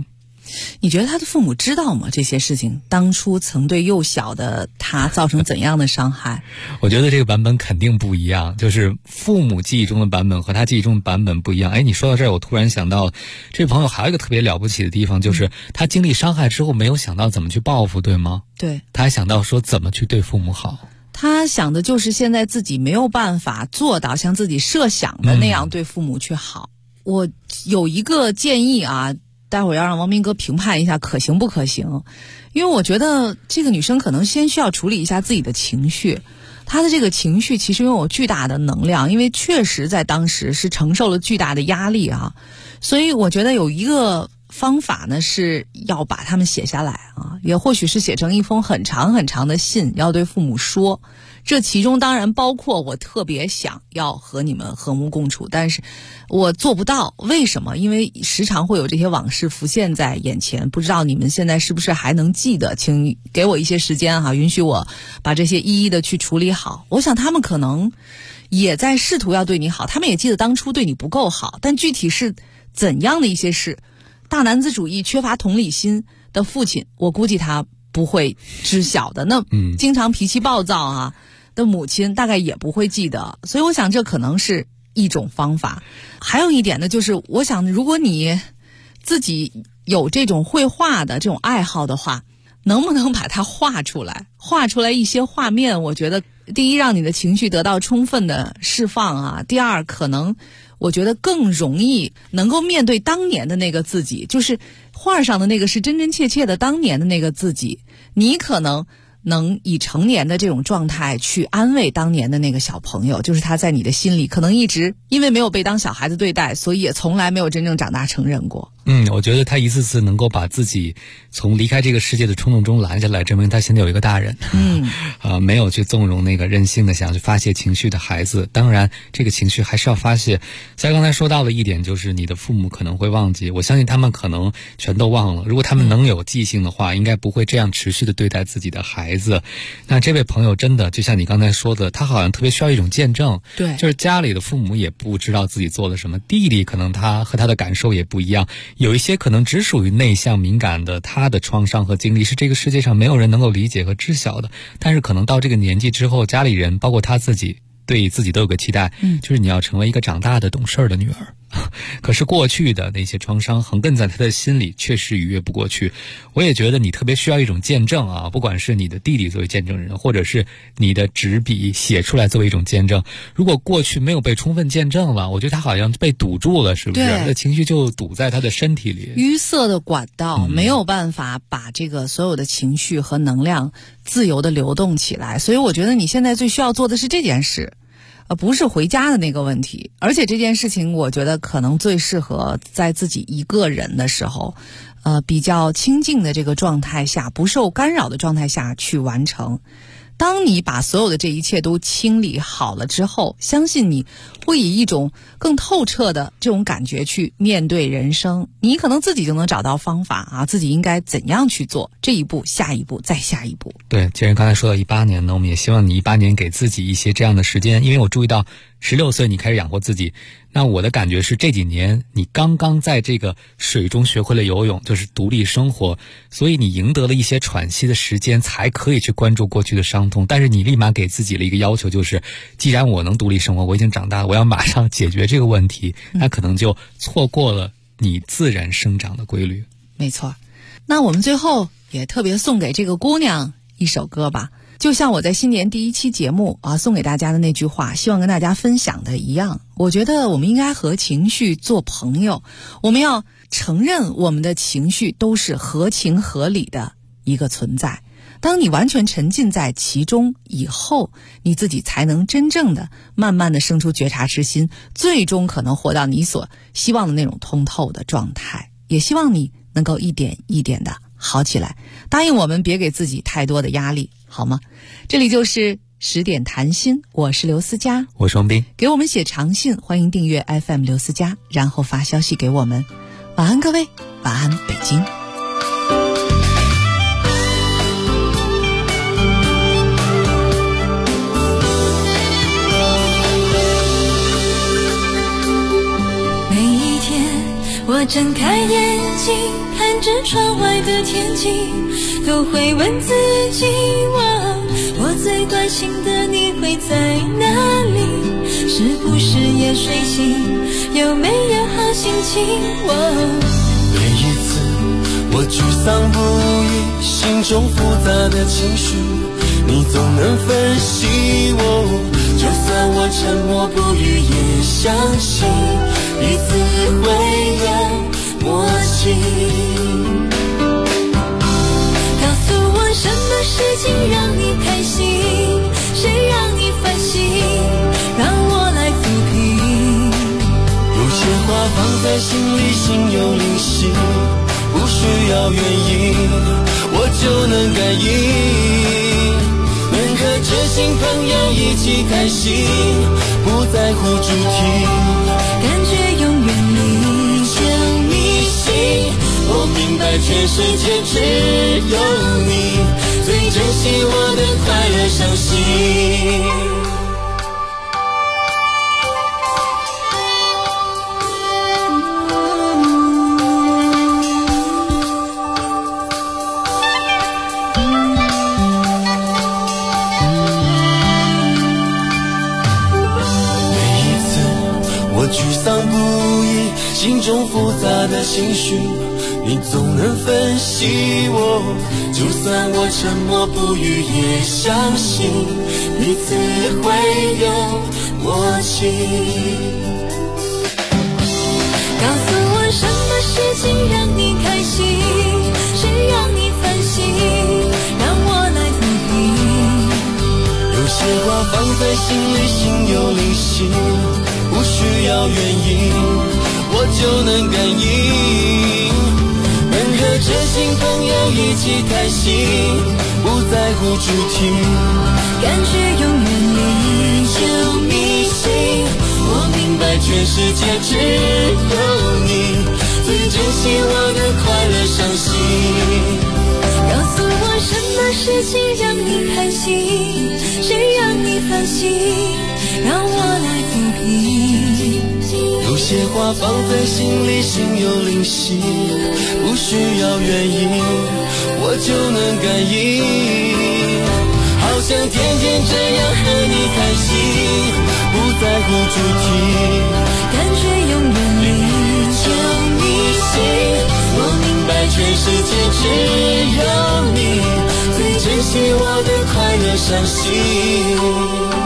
你觉得他的父母知道吗？这些事情当初曾对幼小的他造成怎样的伤害？ 我觉得这个版本肯定不一样，就是父母记忆中的版本和他记忆中的版本不一样。你说到这儿，我突然想到，这朋友还有一个特别了不起的地方，就是他经历伤害之后没有想到怎么去报复，对吗？ 对， 他还想到说怎么去对父母好。 他想的就是现在自己没有办法做到像自己设想的那样对父母去好。我有一个建议啊，待会儿要让王明哥评判一下可行不可行，因为我觉得这个女生可能先需要处理一下自己的情绪。她的这个情绪其实拥有巨大的能量，因为确实在当时是承受了巨大的压力啊，所以我觉得有一个方法呢，是要把它们写下来啊，也或许是写成一封很长很长的信，要对父母说。这其中当然包括我特别想要和你们和睦共处，但是我做不到。为什么？因为时常会有这些往事浮现在眼前，不知道你们现在是不是还能记得，请给我一些时间哈，允许我把这些一一的去处理好。我想他们可能也在试图要对你好，他们也记得当初对你不够好，但具体是怎样的一些事，大男子主义缺乏同理心的父亲，我估计他不会知晓的。那经常脾气暴躁啊的母亲大概也不会记得，所以我想这可能是一种方法。还有一点呢，就是我想如果你自己有这种绘画的这种爱好的话，能不能把它画出来一些画面，我觉得第一让你的情绪得到充分的释放啊，第二可能我觉得更容易能够面对当年的那个自己，就是画上的那个是真真切切的当年的那个自己，你可能能以成年的这种状态去安慰当年的那个小朋友，就是他在你的心里可能一直因为没有被当小孩子对待，所以也从来没有真正长大成人过。 我觉得他一次次能够把自己从离开这个世界的冲动中拦下来，证明他现在有一个大人，没有去纵容那个任性的想要去发泄情绪的孩子。当然这个情绪还是要发泄。在刚才说到了一点，就是你的父母可能会忘记，我相信他们可能全都忘了，如果他们能有记性的话，应该不会这样持续的对待自己的孩子。那这位朋友真的就像你刚才说的，他好像特别需要一种见证， 对， 就是家里的父母也不知道自己做了什么，弟弟可能他和他的感受也不一样，有一些可能只属于内向敏感的，他的创伤和经历是这个世界上没有人能够理解和知晓的，但是可能到这个年纪之后，家里人包括他自己对自己都有个期待，就是你要成为一个长大的懂事的女儿。可是过去的那些创伤横亘在他的心里，确实逾越不过去。我也觉得你特别需要一种见证啊，不管是你的弟弟作为见证人，或者是你的纸笔写出来作为一种见证。如果过去没有被充分见证了，我觉得他好像被堵住了，是不是？这情绪就堵在他的身体里， 淤塞的管道没有办法把这个所有的情绪和能量自由的流动起来。所以我觉得你现在最需要做的是这件事，不是回家的那个问题。而且这件事情我觉得可能最适合在自己一个人的时候，比较清静的这个状态下，不受干扰的状态下去完成。当你把所有的这一切都清理好了之后，相信你会以一种更透彻的这种感觉去面对人生，你可能自己就能找到方法啊，自己应该怎样去做，这一步下一步再下一步。 对，既然刚才说到18年呢，我们也希望你18年给自己一些这样的时间，因为我注意到16岁你开始养活自己，那我的感觉是这几年你刚刚在这个水中学会了游泳，就是独立生活，所以你赢得了一些喘息的时间，才可以去关注过去的伤痛。但是你立马给自己了一个要求，就是既然我能独立生活，我已经长大了，我要马上解决这个问题，那可能就错过了你自然生长的规律。 没错。那我们最后也特别送给这个姑娘一首歌吧，就像我在新年第一期节目送给大家的那句话，希望跟大家分享的一样，我觉得我们应该和情绪做朋友，我们要承认我们的情绪都是合情合理的一个存在。当你完全沉浸在其中以后，你自己才能真正的慢慢的生出觉察之心，最终可能活到你所希望的那种通透的状态。也希望你能够一点一点的好起来，答应我们别给自己太多的压力，好吗？这里就是10点谈心，我是刘思佳， 我是王斌。 给我们写长信，欢迎订阅 FM 刘思佳，然后发消息给我们。晚安各位，晚安北京。 每一天我睁开眼睛看着窗外的天气，都会问自己，我最关心的你会在哪里？是不是也睡醒？有没有好心情？ 每一次我沮丧不已，心中复杂的情绪，你总能分析我。就算我沉默不语，也相信彼此会有默契。 告诉我什么事情让你开心，谁让你烦心，让我来抚平。 有些话放在心里，心有灵犀，不需要原因，我就能感应。能和知心朋友一起开心，不在乎主题， 感觉永远你就迷信。我明白全世界只有你最珍惜我的快乐伤心。沮丧不已，心中复杂的情绪，你总能分析我。就算我沉默不语，也相信彼此会有默契。 告诉我什么事情让你开心，谁让你烦心，让我来抚平。 有些话放在心里，心有灵犀，不需要原因，我就能感应。能和知心朋友一起开心，不在乎主题， 感觉永远你就迷信。我明白全世界只有你最珍惜我的快乐伤心。 告诉我什么事情让你开心，谁让你烦心，让我来抚平。 有些话放在心里，心有灵犀，不需要原因，我就能感应。好想天天这样和你开心，不在乎主题， 感觉永远你就迷信。我明白全世界只有你最珍惜我的快乐伤心。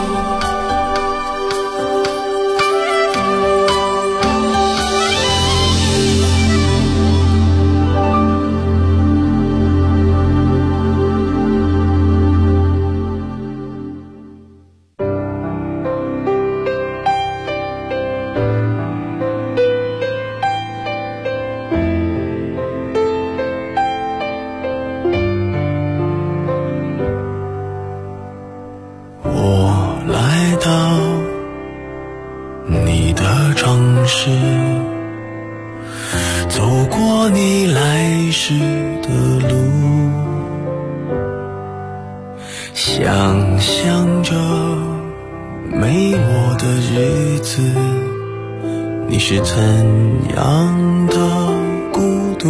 想象着没我的日子，你是怎样的孤独？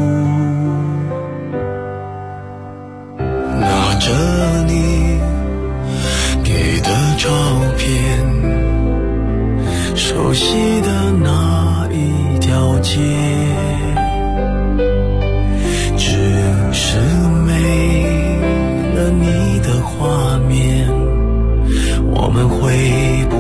拿着你给的照片，熟悉的那一条街，只是没了你的画面，我们会